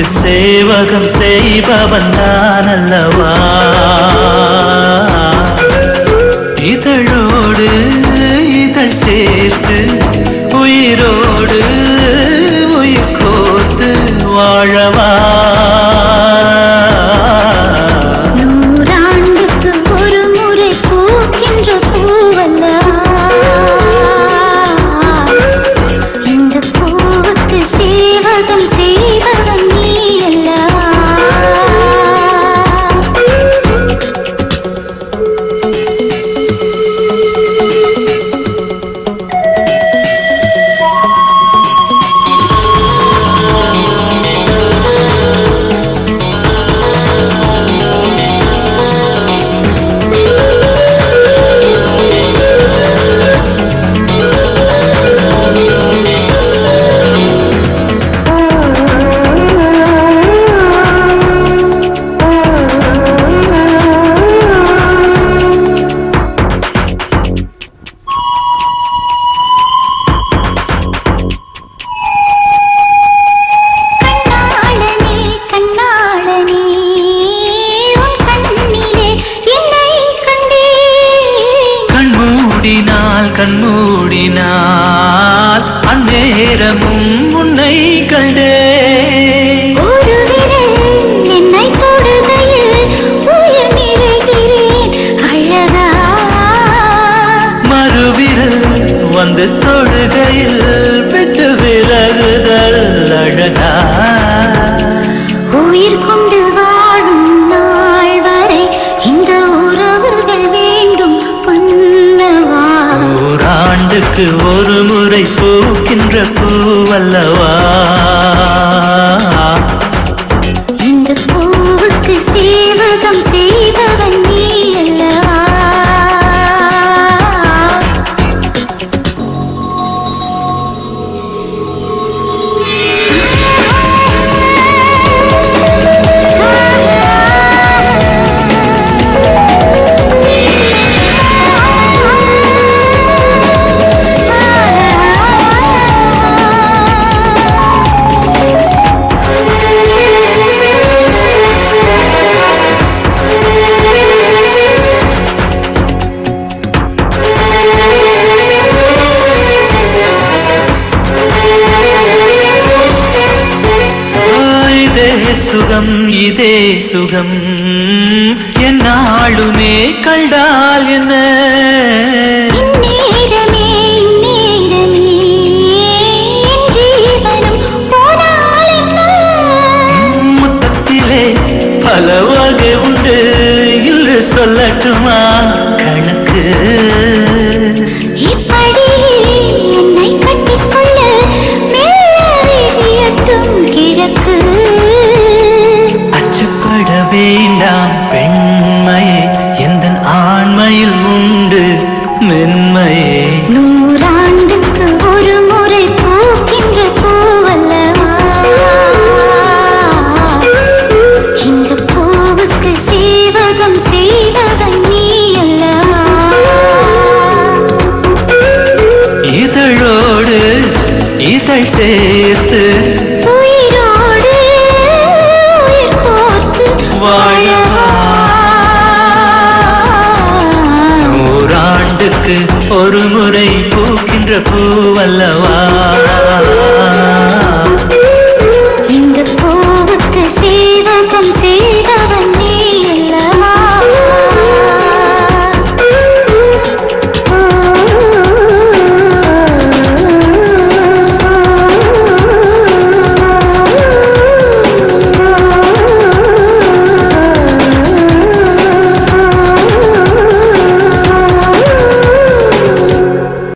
சேவகம் செய்பவன் தான் அல்லவா இதழோடு இதழ் சேர்த்து உயிரோடு உயிர் கோர்த்து வாழவா கண்மூடினால் அந்நேரமும் உன்னை கண்டே ஒரு விரல் என்னை தொடுகையில் உயிர் நிறைகிறேன் அழகா மறுவிரல் வந்து தொடுகையில் விட்டு விலகுதல் அழகா உயிர் கொண்டு வாழும் நாள் வரை இந்த உறவுகள் வேண்டும் மன்னவா ஓராண்டுக்கு ஒரு முறை பூக்கின்ற பூவல்லவா இந்த பூவுக்கு சேவகம் செய்தவன் நீ அல்லவா சுகம் இதே சுகம் என்னாலுமே கண்டால் என்ன இந்நேரமே இந்நேரமே என் ஜீவனம் போனால் என்ன முத்தத்திலே பல வகை உண்டு என்று சொல்லட்டுமா கணக்கு இப்படி என்னை கட்டிக்கொள்ள மெல்ல விழியட்டும் கிழக்கு அச்சப்பட வேண்டாம் பெண்மையே எந்தன் ஆண்மையில் உண்டு மென்மையே நூறாண்டுக்கு ஒரு முறை பூக்கின்ற பூவல்லவா இந்த பூவுக்கு சேவகம் செய்தவன் நீ அல்லவா இதழோடு இதழ் சேர்த்து உயிரோடு உயிர் கோர்த்து வாழவா நூறாண்டுக்கு ஒரு முறை பூக்கின்ற பூவல்லவா